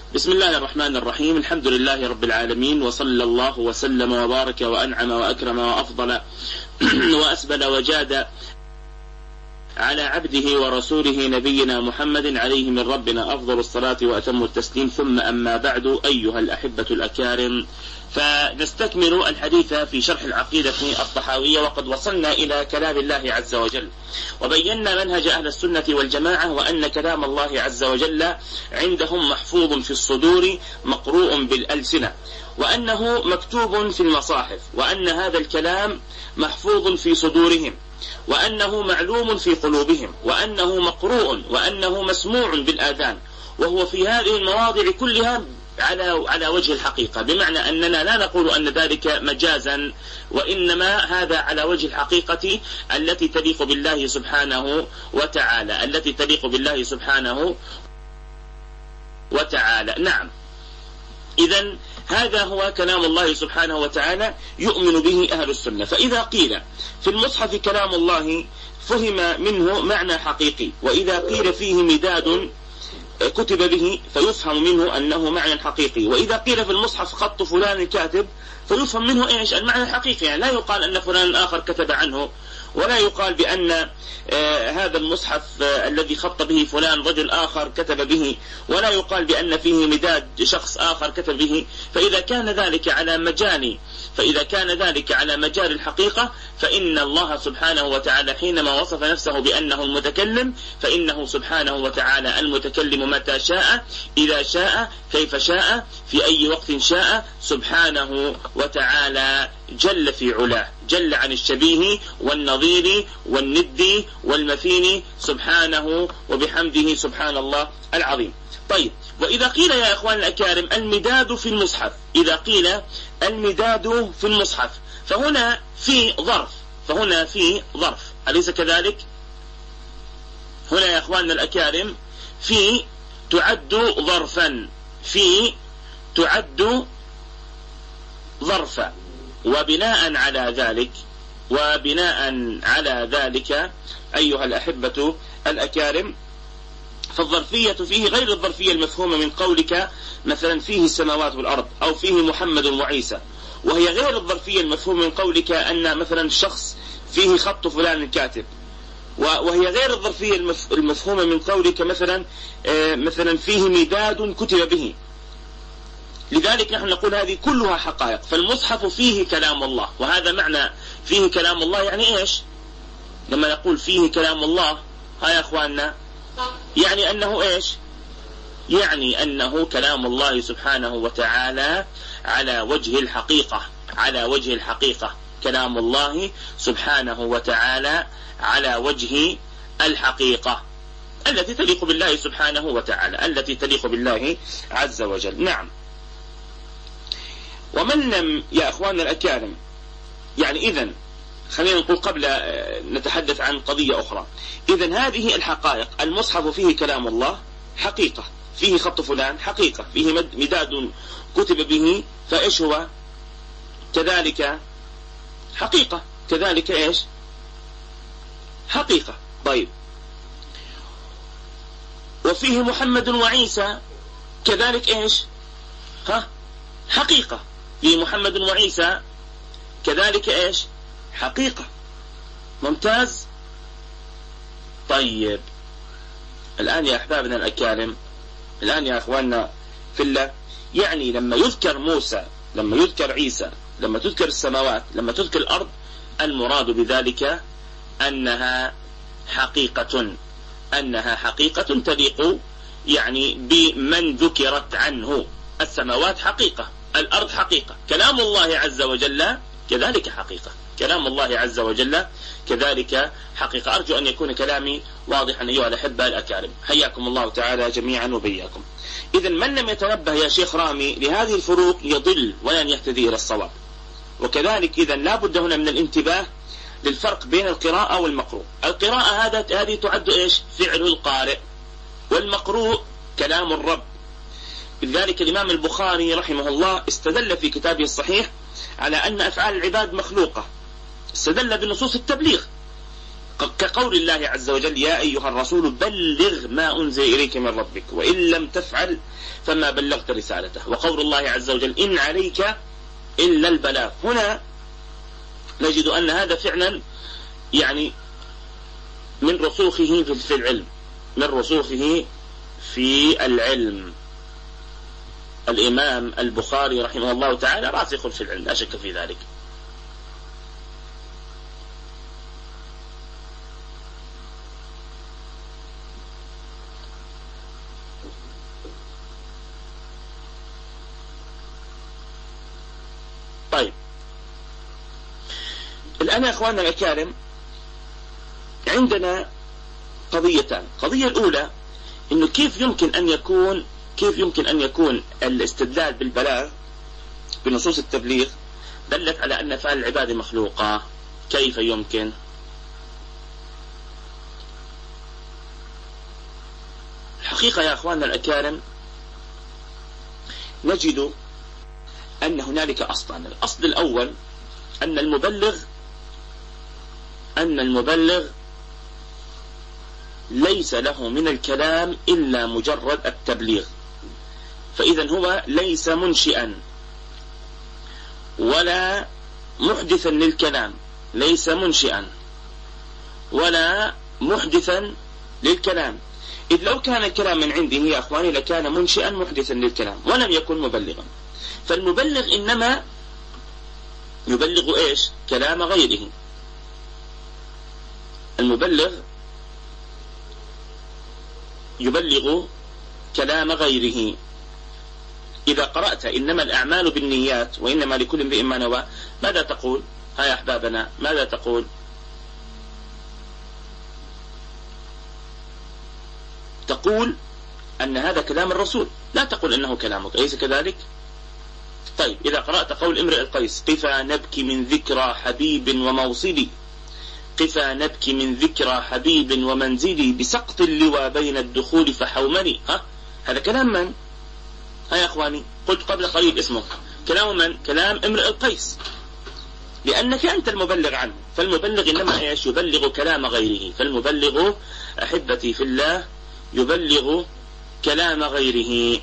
بسم الله الرحمن الرحيم. الحمد لله رب العالمين، وصلى الله وسلم وبارك وأنعم وأكرم وأفضل وأسبل وجاد على عبده ورسوله نبينا محمد عليه من ربنا أفضل الصلاة وأتم التسليم، ثم أما بعد. أيها الأحبة الأكارم، فنستكمل الحديث في شرح العقيدة الطحاوية، وقد وصلنا إلى كلام الله عز وجل، وبينا منهج أهل السنة والجماعة، وأن كلام الله عز وجل عندهم محفوظ في الصدور مقروء بالألسنة، وأنه مكتوب في المصاحف، وأن هذا الكلام محفوظ في صدورهم، وأنه معلوم في قلوبهم، وأنه مقروء، وأنه مسموع بالآذان، وهو في هذه المواضع كلها على وجه الحقيقة، بمعنى أننا لا نقول أن ذلك مجازا، وإنما هذا على وجه الحقيقة التي تليق بالله سبحانه وتعالى، التي تليق بالله سبحانه وتعالى. نعم، إذن هذا هو كلام الله سبحانه وتعالى يؤمن به أهل السنة. فإذا قيل في المصحف كلام الله فهم منه معنى حقيقي، وإذا قيل فيه مداد كتب به فيفهم منه أنه معنى حقيقي، وإذا قيل في المصحف خط فلان كاتب فيفهم منه إيش المعنى الحقيقي. يعني لا يقال أن فلان آخر كتب عنه، ولا يقال بأن هذا المصحف الذي خط به فلان رجل آخر كتب به، ولا يقال بأن فيه مداد شخص آخر كتب به. فإذا كان ذلك على مجال الحقيقة، فإن الله سبحانه وتعالى حينما وصف نفسه بأنه المتكلم، فإنه سبحانه وتعالى المتكلم متى شاء، إذا شاء، كيف شاء، في أي وقت شاء، سبحانه وتعالى جل في علاه، جل عن الشبيه والنظير والند والمثيل، سبحانه وبحمده، سبحان الله العظيم. طيب، وإذا قيل يا إخوان الأكارم المداد في المصحف، إذا قيل المداد في المصحف، فهنا في ظرف، أليس كذلك؟ هنا يا إخواننا الأكارم تعد ظرفا، وبناء على ذلك أيها الأحبة الأكارم، فالظرفية فيه غير الظرفية المفهومة من قولك مثلا فيه السماوات والأرض، أو فيه محمد وعيسى، وهي غير الظرفية المفهومة من قولك أن مثلا شخص فيه خط فلان الكاتب، وهي غير الظرفية المفهومة من قولك مثلا فيه مداد كتب به. لذلك نحن نقول هذه كلها حقائق. فالمصحف فيه كلام الله، وهذا معنى فيه كلام الله. يعني إيش لما نقول فيه كلام الله؟ ها يا أخواننا، يعني أنه إيش؟ يعني أنه كلام الله سبحانه وتعالى على وجه الحقيقة، كلام الله سبحانه وتعالى على وجه الحقيقة التي تليق بالله سبحانه وتعالى، التي تليق بالله عز وجل. نعم. ومن لم يا أخواننا الأكارم، يعني إذن خلينا نقول قبل نتحدث عن قضية أخرى، إذن هذه الحقائق، المصحف فيه كلام الله حقيقة، فيه خط فلان حقيقة، فيه مداد كتب به، فإيش هو؟ كذلك حقيقة، كذلك إيش؟ حقيقة. طيب، وفيه محمد وعيسى، كذلك إيش؟ حقيقة، فيه محمد وعيسى، كذلك إيش؟ حقيقة. ممتاز. طيب، الآن يا أحبابنا الأكارم، الآن يا أخواننا في الله، يعني لما يذكر موسى، لما يذكر عيسى، لما تذكر السماوات، لما تذكر الأرض، المراد بذلك أنها حقيقة تليق يعني بمن ذكرت عنه. السماوات حقيقة، الأرض حقيقة، كلام الله عز وجل كذلك حقيقة، كلام الله عز وجل كذلك حقيقة. أرجو أن يكون كلامي واضحا أيها الأحبة الأكارم، حياكم الله تعالى جميعا وبياكم. إذن من لم يتنبه يا شيخ رامي لهذه الفروق يضل ولن يهتدي إلى الصواب. وكذلك إذن لا بد هنا من الانتباه للفرق بين القراءة والمقروء. القراءة هذه تعد إيش؟ فعل القارئ، والمقروء كلام الرب. لذلك الإمام البخاري رحمه الله استدل في كتابه الصحيح على أن أفعال العباد مخلوقة، استدل بنصوص التبليغ، كقول الله عز وجل يا أيها الرسول بلغ ما أنزل إليك من ربك وإن لم تفعل فما بلغت رسالته. وقول الله عز وجل إن عليك إلا البلاغ. هنا نجد أن هذا فعلا يعني من رسوخه في العلم، من رسوخه في العلم. الإمام البخاري رحمه الله تعالى راسخ في العلم لا شك في ذلك. طيب الآن يا أخواننا الأكارم عندنا قضيتان. القضية الأولى إنه كيف يمكن أن يكون الاستدلال بالبلاغ بنصوص التبليغ دلت على أن أفعال العباد مخلوقة. كيف يمكن؟ الحقيقة يا أخواننا الأكارم نجد أن هنالك أصلا. الأصل الأول أن المبلغ ليس له من الكلام إلا مجرد التبليغ، فإذا هو ليس منشئا ولا محدثا للكلام، ليس منشئا ولا محدثا للكلام. إذ لو كان الكلام من عنده يا أخواني لكان منشئا محدثا للكلام ولم يكن مبلغا. فالمبلغ إنما يبلغ إيش؟ كلام غيره. المبلغ يبلغ كلام غيره. إذا قرأت إنما الأعمال بالنيات وإنما لكل امرئ ما نوى، ماذا تقول؟ ها يا أحبابنا ماذا تقول؟ تقول أن هذا كلام الرسول، لا تقول أنه كلامك، أليس كذلك؟ طيب إذا قرأت قول امرئ القيس قفا نبكي من ذكرى حبيب وموصلي، قفا نبكي من ذكرى حبيب ومنزلي بسقط اللوى بين الدخول فحومني، هذا كلام من؟ ها يا أخواني قلت قبل قليل اسمه كلام من؟ كلام امرئ القيس، لأنك أنت المبلغ عنه. فالمبلغ إنما إيش؟ يبلغ كلام غيره. فالمبلغ أحبتي في الله يبلغ كلام غيره.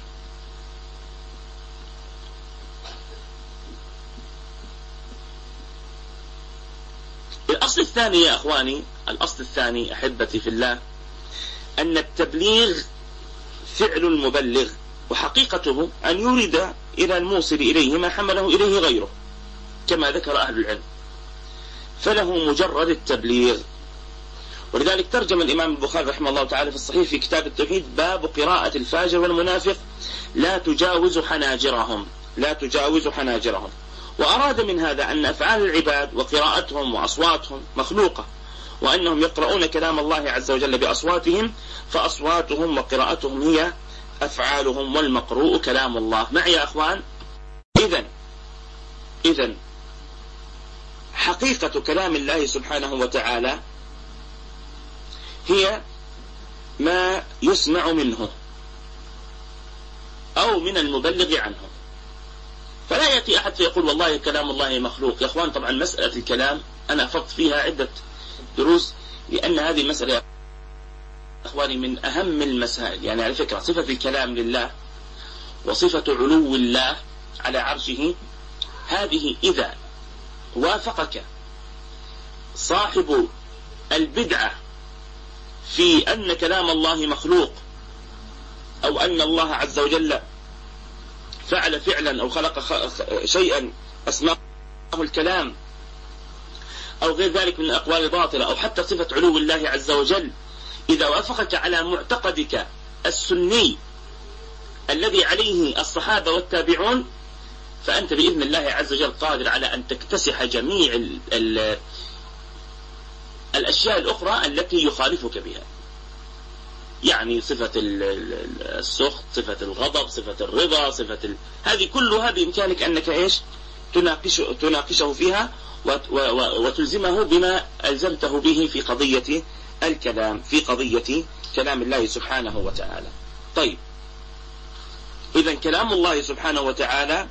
الأصل الثاني يا أخواني، الأصل الثاني أحبتي في الله أن التبليغ فعل المبلغ، وحقيقته أن يريد إلى الموصل إليه ما حمله إليه غيره كما ذكر أهل العلم، فله مجرد التبليغ. ولذلك ترجم الإمام البخاري رحمه الله تعالى في الصحيح في كتاب التوحيد باب قراءة الفاجر والمنافق لا تجاوز حناجرهم، لا تجاوز حناجرهم. وأراد من هذا أن أفعال العباد وقراءتهم وأصواتهم مخلوقة، وأنهم يقرؤون كلام الله عز وجل بأصواتهم، فأصواتهم وقراءتهم هي أفعالهم، والمقروء كلام الله. معي يا أخوان؟ إذن حقيقة كلام الله سبحانه وتعالى هي ما يسمع منه أو من المبلغ عنه. فلا يأتي أحد فيقول والله كلام الله مخلوق. يا أخوان طبعا مسألة الكلام أنا أفضت فيها عدة دروس، لأن هذه مسألة أخواني من أهم المسائل. يعني على فكرة صفة الكلام لله وصفة علو الله على عرشه، هذه إذا وافقك صاحب البدعة في أن كلام الله مخلوق، أو أن الله عز وجل فعل فعلا أو خلق شيئا أسماه الكلام، أو غير ذلك من الأقوال الباطلة، أو حتى صفة علو الله عز وجل، إذا وافقك على معتقدك السني الذي عليه الصحابة والتابعون، فأنت بإذن الله عز وجل قادر على أن تكتسح جميع الأشياء الأخرى التي يخالفك بها. يعني صفة السخط، صفة الغضب، صفة الرضا، هذه كلها بإمكانك أنك إيش؟ تناقشه فيها وتلزمه بما ألزمته به في قضية الكلام، في قضية كلام الله سبحانه وتعالى. طيب إذن كلام الله سبحانه وتعالى،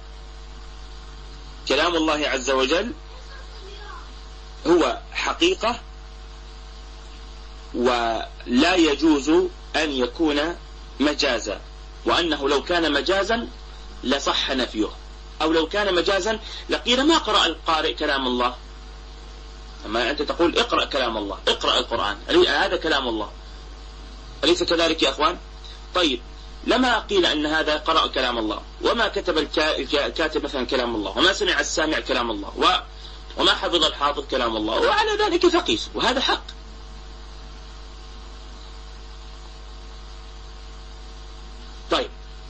كلام الله عز وجل هو حقيقة ولا يجوز أن يكون مجازا، وأنه لو كان مجازا لصح نفيه، أو لو كان مجازا لقيل ما قرأ القارئ كلام الله. أما أنت تقول اقرأ كلام الله، اقرأ القرآن، هذا كلام الله، أليس كذلك يا أخوان؟ طيب لما قيل أن هذا قرأ كلام الله، وما كتب الكاتب مثلا كلام الله، وما سمع السامع كلام الله، وما حفظ الحافظ كلام الله، وعلى ذلك فقيس، وهذا حق. طيب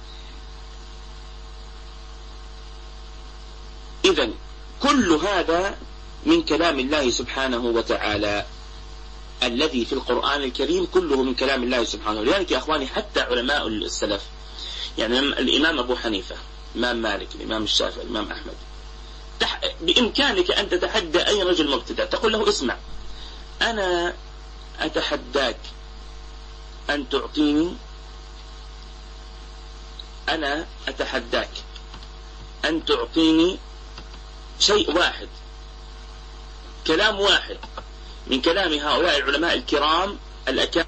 إذن كل هذا من كلام الله سبحانه وتعالى الذي في القرآن الكريم، كله من كلام الله سبحانه. لذلك يا أخواني حتى علماء السلف، يعني الإمام أبو حنيفة، الإمام مالك، الإمام الشافعي، الإمام أحمد، بإمكانك أن تتحدى أي رجل مبتدع تقول له اسمع أنا أتحداك أن تعطيني، أنا أتحداك أن تعطيني شيء واحد، كلام واحد من كلام هؤلاء العلماء الكرام الأكابر،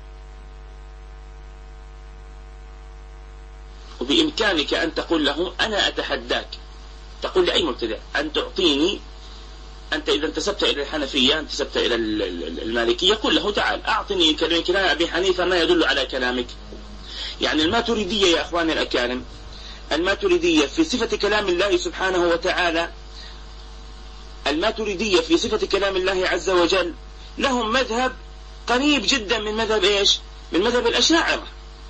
وبإمكانك أن تقول له أنا أتحداك، تقول لأي مبتدع أن تعطيني، أنت إذا انتسبت إلى الحنفية، انتسبت إلى المالكية، قل له تعال أعطني كلام أبي حنيفة ما يدل على كلامك. يعني الماتريدية يا أخواني الأكارم، الماتريدية في صفة كلام الله سبحانه وتعالى، الماتريدية في صفة كلام الله عز وجل لهم مذهب قريب جدا من مذهب إيش؟ من مذهب الأشاعرة.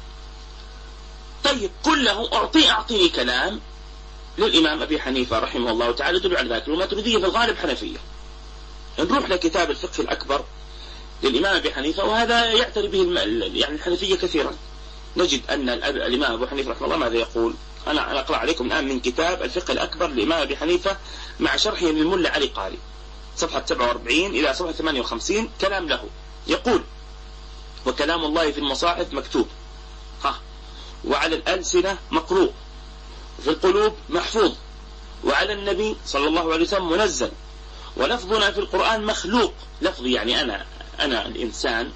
طيب قل له أعطيني كلام للإمام أبي حنيفة رحمه الله تعالى يدل على ذلك. الماتريدية في الغالب حنفية. نروح لكتاب الفقه الأكبر للإمام أبي حنيفة، وهذا يعتري به يعني الحنفية كثيرا، نجد أن الإمام أبو حنيفة رحمه الله ماذا يقول. أنا أقرأ عليكم الآن من كتاب الفقه الأكبر للإمام أبي حنيفة مع شرحه للملا علي قاري، صفحة 47 إلى صفحة 58، كلام له يقول: وكلام الله في المصاحف مكتوب، وعلى الألسنة مقروء، وفي القلوب محفوظ، وعلى النبي صلى الله عليه وسلم منزل، ولفظنا في القرآن مخلوق. لفظي يعني أنا الإنسان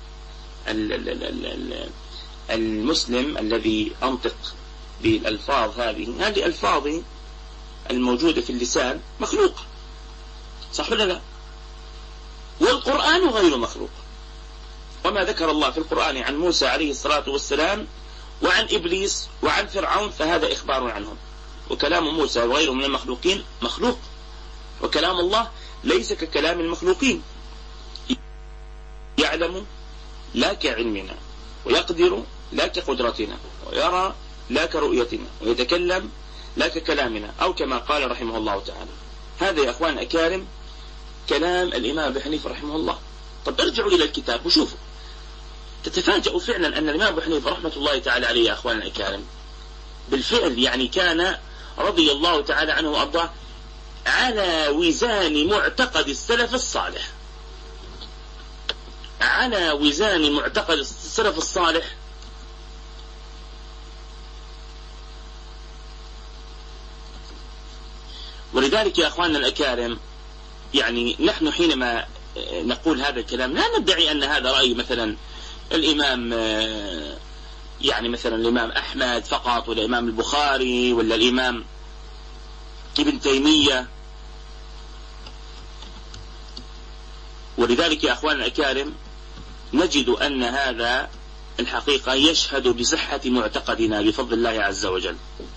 المسلم الذي أنطق بالألفاظ هذه ألفاظي الموجودة في اللسان مخلوق، صح ولا لا؟ والقرآن غير مخلوق. وما ذكر الله في القرآن عن موسى عليه الصلاة والسلام وعن إبليس وعن فرعون فهذا إخبار عنهم. وكلام موسى وغيره من المخلوقين مخلوق، وكلام الله ليس ككلام المخلوقين، يعلم لا كعلمنا، ويقدر لا كقدرتنا، ويرى لا كرؤيتنا، ويتكلم لا ككلامنا، أو كما قال رحمه الله تعالى. هذا يا أخوان أكارم كلام الإمام أبي حنيفة رحمه الله. طب ارجعوا إلى الكتاب وشوفوا، تتفاجئوا فعلا أن الإمام أبي حنيفة رحمة الله تعالى عليه يا أخوان الأكارم بالفعل يعني كان رضي الله تعالى عنه وأرضاه على وزان معتقد السلف الصالح، على وزان معتقد السلف الصالح. ولذلك يا أخواننا الأكارم يعني نحن حينما نقول هذا الكلام لا ندعي أن هذا رأي مثلا الإمام يعني مثلا الإمام أحمد فقط، ولا الإمام البخاري، ولا الإمام ابن تيمية. ولذلك يا أخواننا الأكارم نجد أن هذا الحقيقة يشهد بصحة معتقدنا بفضل الله عز وجل.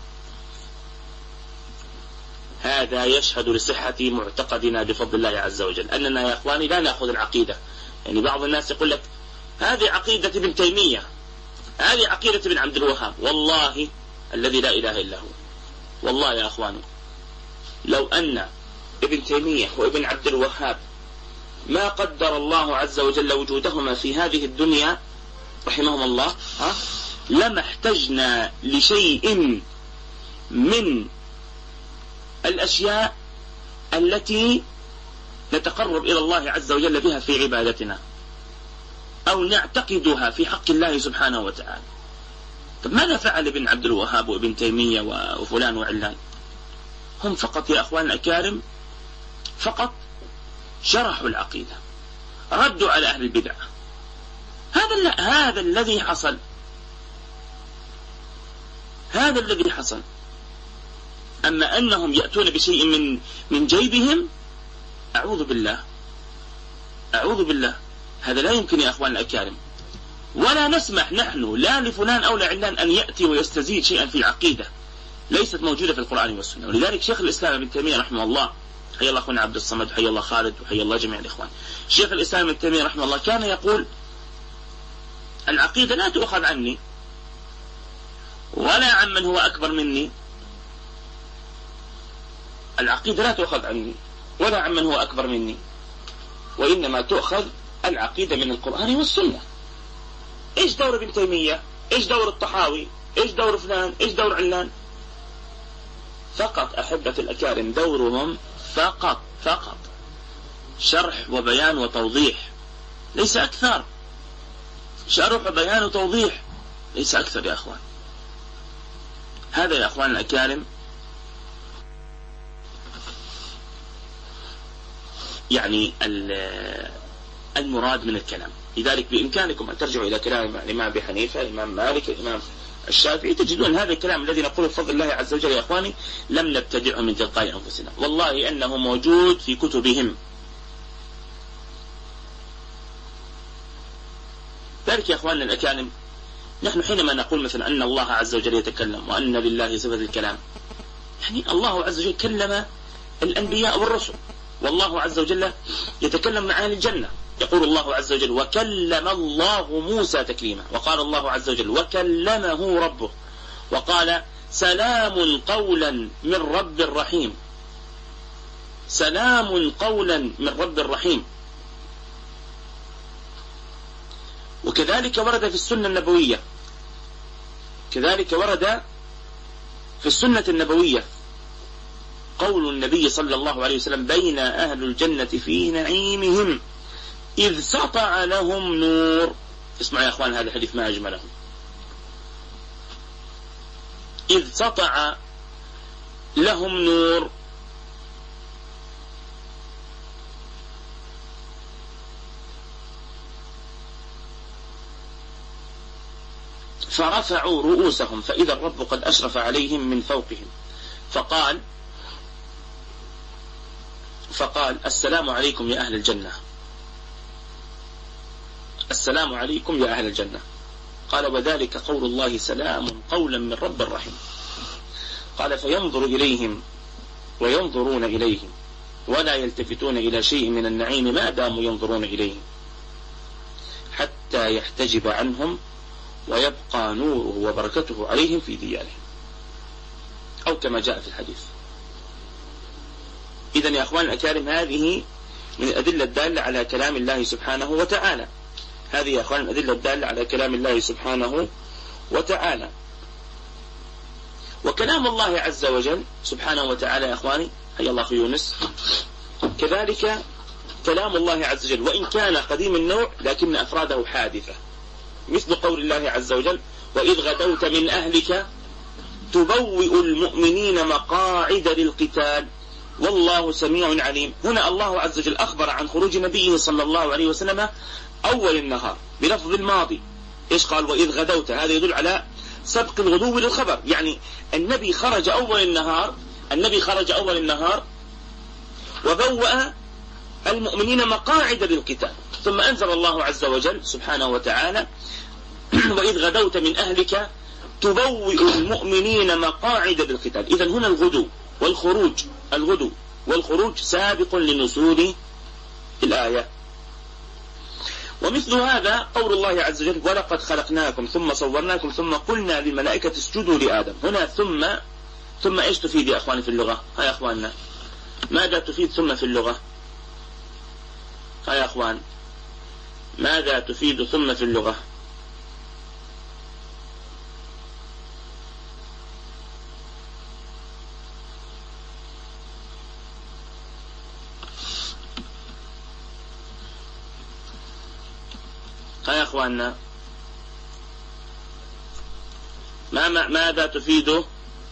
هذا يشهد لصحة معتقدنا بفضل الله عز وجل، أننا يا أخواني لا نأخذ العقيدة. يعني بعض الناس يقول لك هذه عقيدة ابن تيمية، هذه عقيدة ابن عبد الوهاب. والله الذي لا إله إلا هو، والله يا أخواني لو أن ابن تيمية وابن عبد الوهاب ما قدر الله عز وجل وجودهما في هذه الدنيا رحمهم الله لما احتجنا لشيء من الأشياء التي نتقرب إلى الله عز وجل بها في عبادتنا أو نعتقدها في حق الله سبحانه وتعالى. طب ماذا فعل ابن عبد الوهاب وابن تيمية وفلان وعلان؟ هم فقط يا أخوان الأكارم فقط شرحوا العقيدة، ردوا على أهل البدع، هذا الذي حصل، هذا الذي حصل. أما أنهم يأتون بشيء من جيبهم، أعوذ بالله، أعوذ بالله، هذا لا يمكن يا أخوان الأكارم. ولا نسمح نحن لا لفلان أو لعلان أن يأتي ويستزيد شيئا في العقيدة ليست موجودة في القرآن والسنة. ولذلك شيخ الإسلام ابن تيمية رحمه الله، حي الله أخونا عبد الصمد، حي الله خالد، وحي الله جميع الإخوان، شيخ الإسلام ابن تيمية رحمه الله كان يقول: العقيدة لا تؤخذ عني ولا عن من هو أكبر مني، العقيدة لا تؤخذ عني ولا عن من هو أكبر مني، وإنما تؤخذ العقيدة من القرآن والسنة. إيش دور ابن تيمية؟ إيش دور الطحاوي؟ إيش دور فلان؟ إيش دور علان؟ فقط أحبة الأكارم دورهم فقط شرح وبيان وتوضيح، ليس أكثر. شرح وبيان وتوضيح ليس أكثر يا أخوان. هذا يا أخوان الأكارم يعني المراد من الكلام. لذلك بإمكانكم أن ترجعوا إلى كلام الإمام أبي حنيفة، الإمام مالك، الإمام الشافعي، تجدون هذا الكلام الذي نقوله بفضل الله عز وجل يا أخواني لم نبتدعه من تلقاء أنفسنا، والله أنه موجود في كتبهم. ذلك يا أخواننا الأكارم نحن حينما نقول مثلا أن الله عز وجل يتكلم وأن لله صفة الكلام، يعني الله عز وجل كلم الأنبياء والرسل، والله عز وجل يتكلم مع أهل الجنة. يقول الله عز وجل: وكلم الله موسى تكليما. وقال الله عز وجل: وكلمه ربه. وقال: سلام قولا من رب رحيم. سلام قولا من رب رحيم. وكذلك ورد في السنة النبوية، كذلك ورد في السنة النبوية قول النبي صلى الله عليه وسلم: بين أهل الجنة في نعيمهم إذ سطع لهم نور. اسمعوا يا أخوان هذا الحديث ما أجمله. إذ سطع لهم نور فرفعوا رؤوسهم فإذا الرب قد أشرف عليهم من فوقهم فقال: السلام عليكم يا أهل الجنة، السلام عليكم يا أهل الجنة. قال: وذلك قول الله: سلام قولا من رب رحيم. قال: فينظر إليهم وينظرون إليهم ولا يلتفتون إلى شيء من النعيم ما داموا ينظرون إليه حتى يحتجب عنهم ويبقى نوره وبركته عليهم في ديارهم، أو كما جاء في الحديث. إذن يا أخوان الأكارم هذه من الأدلة الدالة على كلام الله سبحانه وتعالى، هذه يا أخوان الأدلة الدالة على كلام الله سبحانه وتعالى. وكلام الله عز وجل سبحانه وتعالى يا أخواني، حي الله أخي يونس، كذلك كلام الله عز وجل وإن كان قديم النوع لكن أفراده حادثة، مثل قول الله عز وجل: وإذ غدوت من أهلك تبوئ المؤمنين مقاعد للقتال والله سميع عليم. هنا الله عز وجل أخبر عن خروج نبيه صلى الله عليه وسلم أول النهار بلفظ الماضي. إيش قال؟ وإذ غدوت، هذا يدل على سبق الغدو للخبر، يعني النبي خرج أول النهار وبوأ المؤمنين مقاعد للقتال، ثم أنزل الله عز وجل سبحانه وتعالى: وإذ غدوت من أهلك تبوئ المؤمنين مقاعد للقتال. إذن هنا الغدو والخروج سابق لنزول الآية. ومثل هذا قول الله عز وجل: ولقد خلقناكم ثم صورناكم ثم قلنا للملائكة اسجدوا لآدم. هنا ثم إيش تفيد يا أخواني في اللغة؟ ها يا أخواننا ماذا تفيد ثم في اللغة؟ ها يا أخوان ماذا تفيد ثم في اللغة؟ ها يا أخواننا ماذا تفيد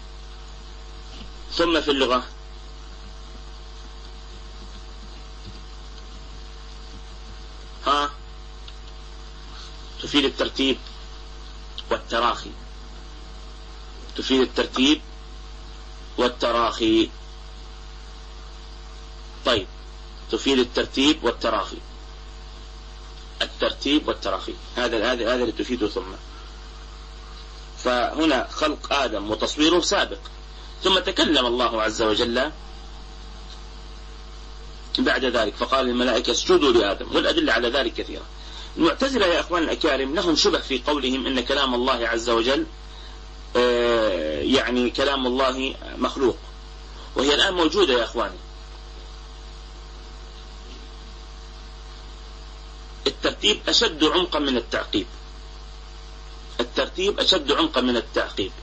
ثم في اللغة؟ ها تفيد الترتيب والتراخي. تفيد الترتيب والتراخي. طيب، تفيد الترتيب والتراخي. الترتيب والتراخي هذا اللي تفيده. فهنا خلق آدم وتصويره سابق، ثم تكلم الله عز وجل بعد ذلك فقال للملائكة اسجدوا لآدم، والأدلة على ذلك كثيرة. المعتزلة يا أخوان الأكارم لهم شبه في قولهم إن كلام الله عز وجل يعني كلام الله مخلوق، وهي الآن موجودة يا أخواني. الترتيب أشد عمقا من التعقيب. الترتيب أشد عمقا من التعقيب.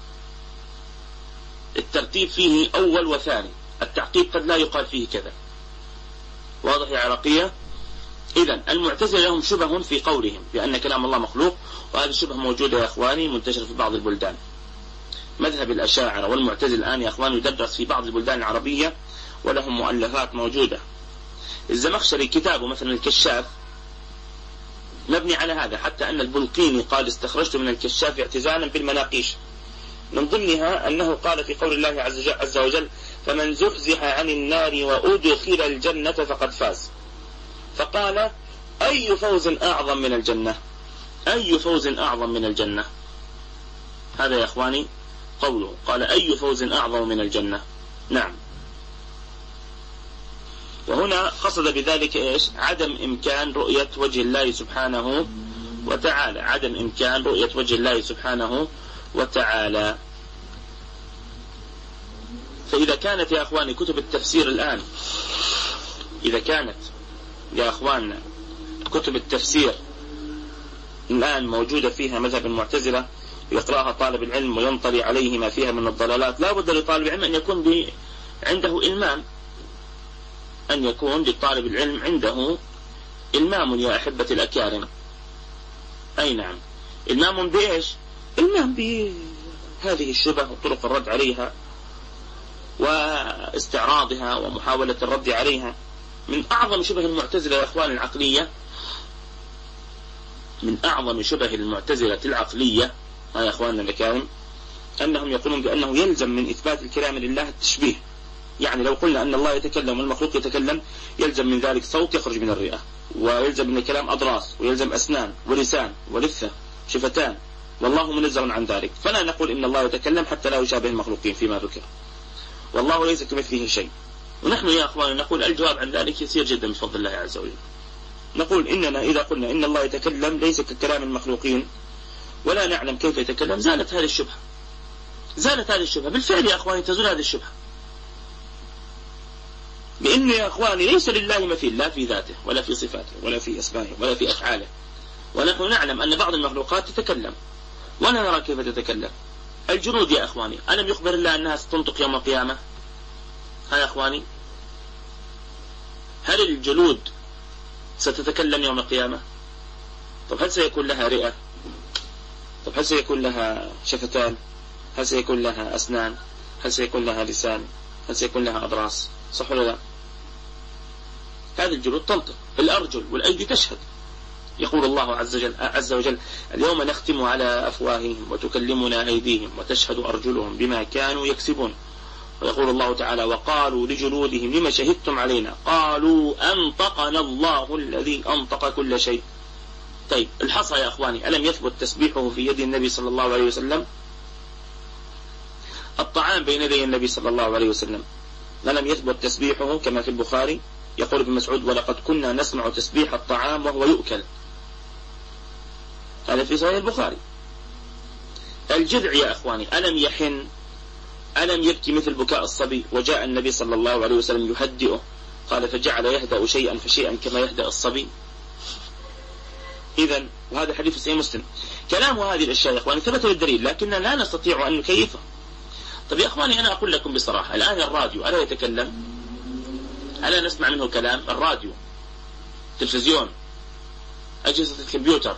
الترتيب فيه أول وثاني، التعقيب قد لا يقال فيه كذا. واضح يا عراقية؟ إذن المعتزلة لهم شبه في قولهم بأن كلام الله مخلوق، وهذا الشبه موجود يا أخواني منتشر في بعض البلدان. مذهب الأشاعرة والمعتزلة الآن يا أخواني يدرس في بعض البلدان العربية، ولهم مؤلفات موجودة. الزمخشري كتابه مثلا الكشاف مبني على هذا، حتى أن البلقيني قال استخرجت من الكشاف اعتزالا بالمناقيش، من ضمنها أنه قال في قول الله عز وجل فمن زحزح عن النار وأدخل الجنة فقد فاز. فقال أي فوز أعظم من الجنة؟ أي فوز أعظم من الجنة؟ هذا يا أخواني قوله، قال أي فوز أعظم من الجنة. نعم. وهنا قصد بذلك إيش؟ عدم إمكان رؤية وجه الله سبحانه وتعالى. عدم إمكان رؤية وجه الله سبحانه وتعالى. فإذا كانت يا أخواني كتب التفسير الآن، إذا كانت يا أخواننا كتب التفسير الآن موجودة فيها مذهب المعتزلة يقرأها طالب العلم وينطلي عليه ما فيها من الضلالات، لا بد لطالب العلم أن يكون عنده إلمام، أن يكون لطالب العلم عنده إلمام يا أحبة الأكارم. أي نعم، إلمام بإيش؟ إلمام بهذه الشبه وطرق الرد عليها واستعراضها ومحاولة الرد عليها. من أعظم شبه المعتزلة يا أخوان العقلية، من أعظم شبه المعتزلة العقلية يا أخواننا الكرام، أنهم يقولون بأنه يلزم من إثبات الكلام لله التشبيه. يعني لو قلنا أن الله يتكلم والمخلوق يتكلم، يلزم من ذلك صوت يخرج من الرئة، ويلزم من الكلام أضراس، ويلزم أسنان ولسان ولثة شفتان، والله منزه عن ذلك. فلا نقول إن الله يتكلم حتى لا يشابه المخلوقين فيما ذكر، والله ليس كمثله شيء. ونحن يا أخواني نقول الجواب عن ذلك يسير جدا بفضل الله عز وجل. نقول إننا إذا قلنا إن الله يتكلم ليس ككلام المخلوقين ولا نعلم كيف يتكلم، زالت هذه الشبهة. زالت هذه الشبهة بالفعل يا أخواني، تزول هذه الشبهة، بأن يا أخواني ليس لله مثيل، لا في ذاته ولا في صفاته ولا في أسمائه ولا في أفعاله. ونحن نعلم أن بعض المخلوقات تتكلم ولا نرى كيف تتكلم. الجنود يا أخواني، ألم يخبر الله أنها ستنطق يوم القيامة؟ ها يا أخواني، هل الجلود ستتكلم يوم القيامة؟ طب هل سيكون لها رئة؟ طب هل سيكون لها شفتان؟ هل سيكون لها أسنان؟ هل سيكون لها لسان؟ هل سيكون لها أضراس؟ صح ولا لا؟ هذه الجلود تنطق، الأرجل والأيدي تشهد. يقول الله عز وجل اليوم نختم على أفواههم وتكلمنا أيديهم وتشهد أرجلهم بما كانوا يكسبون. ويقول الله تعالى وقالوا لجلودهم لما شهدتم علينا قالوا أنطقنا الله الذي أنطق كل شيء. طيب الحصى يا أخواني، ألم يثبت تسبيحه في يد النبي صلى الله عليه وسلم؟ الطعام بين يدي النبي صلى الله عليه وسلم ألم يثبت تسبيحه كما في البخاري؟ يقول ابن مسعود ولقد كنا نسمع تسبيح الطعام وهو يؤكل، هذا في صحيح البخاري. الجذع يا أخواني ألم يحن؟ ألم يبكي مثل بكاء الصبي؟ وجاء النبي صلى الله عليه وسلم يهدئه، قال فجعل يهدأ شيئا فشيئا كما يهدأ الصبي. إذن وهذا حديث صحيح مسلم. كلام هذه الأشياء يا أخواني ثبت بالدليل، لكننا لا نستطيع أن نكيفه. طب يا أخواني أنا أقول لكم بصراحة، الآن الراديو ألا يتكلم؟ ألا نسمع منه كلام؟ الراديو، تلفزيون، أجهزة الكمبيوتر،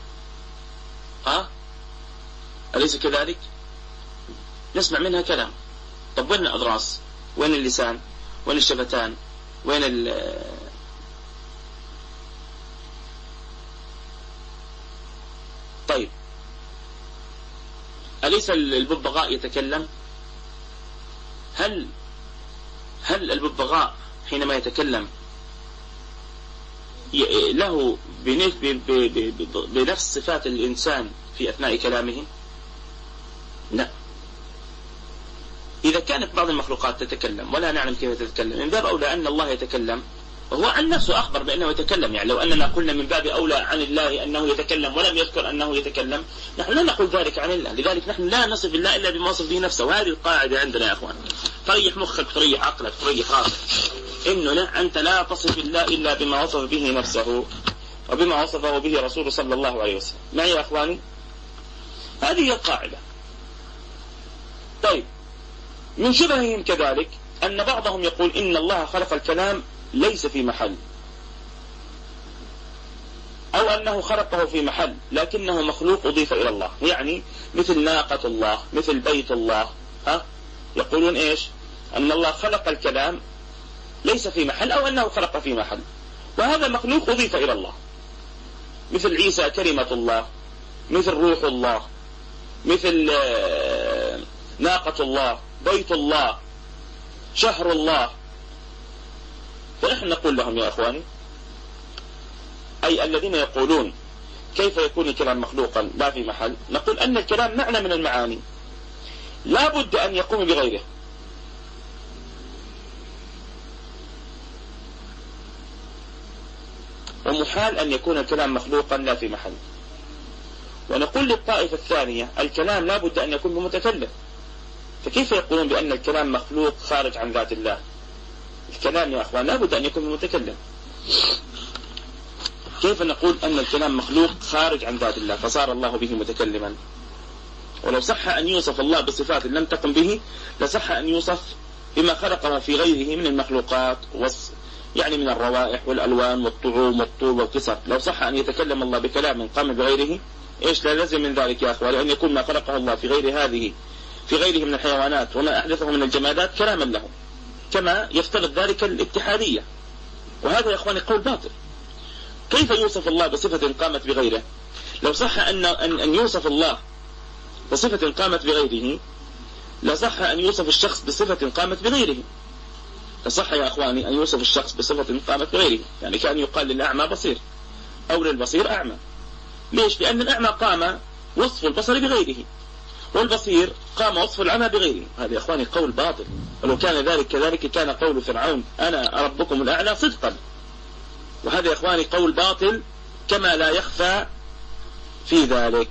أليس كذلك؟ نسمع منها كلام. طب وين الأضراس؟ وين اللسان؟ وين الشفتان؟ وين أليس الببغاء يتكلم؟ هل الببغاء حينما يتكلم له بنفس صفات الإنسان في أثناء كلامه؟ لا. إذا كانت بعض المخلوقات تتكلم ولا نعلم كيف تتكلم، من باب أولى أن الله يتكلم، وهو عن نفسه أخبر بأنه يتكلم. يعني لو أننا قلنا من باب أولى عن الله أنه يتكلم ولم يذكر أنه يتكلم، نحن لا نقول ذلك عن الله. لذلك نحن لا نصف الله إلا بما وصف به نفسه. وهذه القاعدة عندنا يا أخوان، تريح مخك، تريح عقلك، تريح راسك، إنه أنت لا تصف الله إلا بما وصف به نفسه وبما وصفه به رسوله صلى الله عليه وسلم. معي يا أخواني؟ هذه هي القاعدة. طيب، من شبههم كذلك أن بعضهم يقول إن الله خلق الكلام ليس في محل، أو أنه خلقه في محل لكنه مخلوق أضيف إلى الله. يعني مثل ناقة الله، مثل بيت الله، يقولون إيش؟ أن الله خلق الكلام ليس في محل، أو أنه خلق في محل، وهذا مخلوق أضيف إلى الله. مثل عيسى كلمة الله، مثل روح الله، مثل ناقة الله، بيت الله، شهر الله. فنحن نقول لهم يا أخواني، أي الذين يقولون كيف يكون الكلام مخلوقا لا في محل، نقول أن الكلام معنى من المعاني لا بد أن يقوم بغيره. ومحال أن يكون الكلام مخلوقا لا في محل. ونقول للطائفة الثانية الكلام لا بد أن يكون بمتكلم. فكيف يقولون بأن الكلام مخلوق خارج عن ذات الله؟ الكلام يا أخوان لا بد أن يكون بمتكلم. كيف نقول أن الكلام مخلوق خارج عن ذات الله فصار الله به متكلما؟ ولو صح أن يوصف الله بصفات لم تقم به لصح أن يوصف بما خلقه في غيره من المخلوقات، يعني من الروائح والألوان والطعوم والطول والقصر. لو صح أن يتكلم الله بكلام قام بغيره، إيش لا لازم من ذلك يا أخوان؟ لأن يكون ما خلقه الله في غيره من الحيوانات وما أحدثه من الجمادات كلاما له، كما يفترض ذلك الاتحادية. وهذا يا أخواني قول باطل. كيف يوصف الله بصفة قامت بغيره؟ لو صح أن يوصف الله بصفة قامت بغيره لصح أن يوصف الشخص بصفة قامت بغيره. لصح يا أخواني أن يوصف الشخص بصفة قامت بغيره. يعني كأن يقال للأعمى بصير أو للبصير أعمى. ليش؟ لأن الأعمى قام وصف البصر بغيره، والبصير قام وصف العمى بغيره. هذا يا أخواني قول باطل. ولو كان ذلك كذلك كان قول فرعون أنا ربكم الأعلى صدقا. وهذا يا أخواني قول باطل كما لا يخفى في ذلك.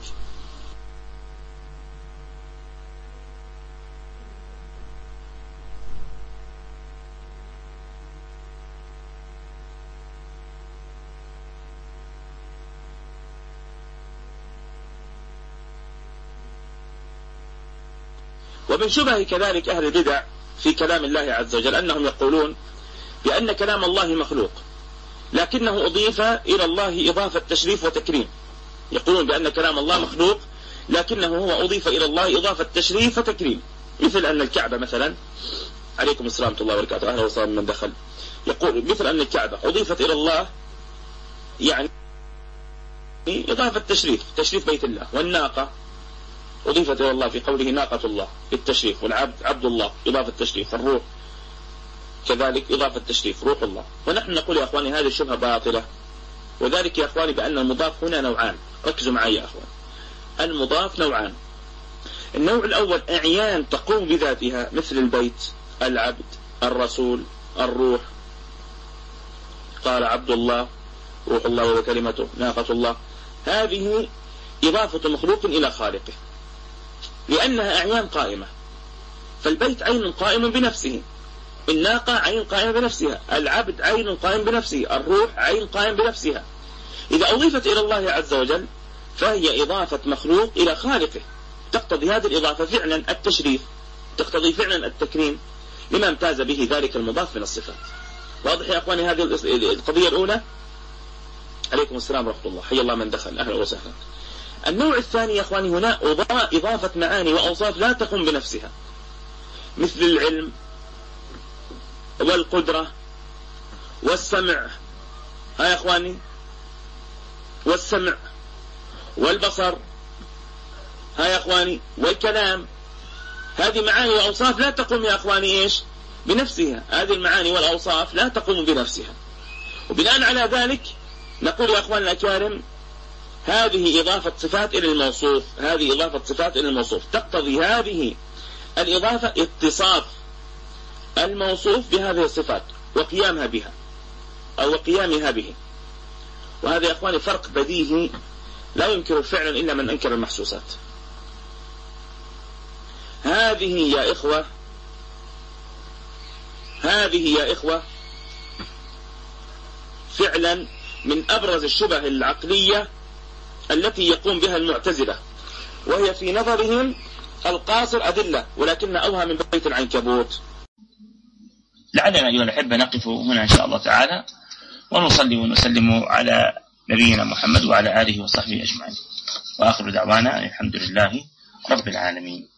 ومن شبه كذلك أهل البدع في كلام الله عز وجل أنهم يقولون بأن كلام الله مخلوق لكنه أضيف إلى الله إضافة تشريف وتكريم. يقولون بأن كلام الله مخلوق لكنه هو أضيف إلى الله إضافة تشريف وتكريم. مثل أن الكعبة مثلا، عليكم السلام ورحمة الله وبركاته، أهلا وسهلا من دخل، يقول مثل أن الكعبة أضيفت إلى الله يعني إضافة تشريف بيت الله، والناقة أضيفت إلى الله في قوله ناقة الله بالتشريف، والعبد عبد الله إضافة تشريف، والروح كذلك إضافة تشريف روح الله. ونحن نقول يا أخواني هذه الشبهة باطلة. وذلك يا أخواني بأن المضاف هنا نوعان. ركزوا معي يا أخوان، المضاف نوعان. النوع الأول أعيان تقوم بذاتها مثل البيت، العبد، الرسول، الروح. قال عبد الله، روح الله وكلمته، ناقة الله. هذه إضافة مخلوق إلى خالقه لأنها أعيان قائمة. فالبيت عين قائم بنفسه، الناقة عين قائم بنفسها، العبد عين قائم بنفسه، الروح عين قائم بنفسها. إذا أضيفت إلى الله عز وجل فهي إضافة مخلوق إلى خالقه، تقتضي هذه الإضافة فعلا التشريف، تقتضي فعلا التكريم لما امتاز به ذلك المضاف من الصفات. واضح يا أخواني هذه القضية الأولى؟ عليكم السلام ورحمة الله، حي الله من دخل، أهلا وسهلا. النوع الثاني يا أخواني هنا إضافة معاني وأوصاف لا تقوم بنفسها، مثل العلم والقدرة والسمع، ها يا أخواني، والسمع والبصر، ها يا أخواني، والكلام هذه معاني وأوصاف لا تقوم يا أخواني إيش بنفسها، هذه المعاني والأوصاف لا تقوم بنفسها. وبناء على ذلك نقول يا أخواننا الأكارم هذه إضافة صفات إلى الموصوف، هذه إضافة صفات إلى الموصوف تقتضي هذه الإضافة اتصاف الموصوف بهذه الصفات وقيامها بها أو قيامها به. وهذا يا أخواني فرق بديهي لا ينكر فعلا إلا من أنكر المحسوسات. هذه يا إخوة فعلا من أبرز الشبه العقلية التي يقوم بها المعتزلة، وهي في نظرهم القاصر أدلة ولكن أوهى من بيت العنكبوت. لعلنا أيها الأحبة نقف هنا إن شاء الله تعالى، ونصلي ونسلم على نبينا محمد وعلى آله وصحبه أجمعين، وآخر دعوانا الحمد لله رب العالمين.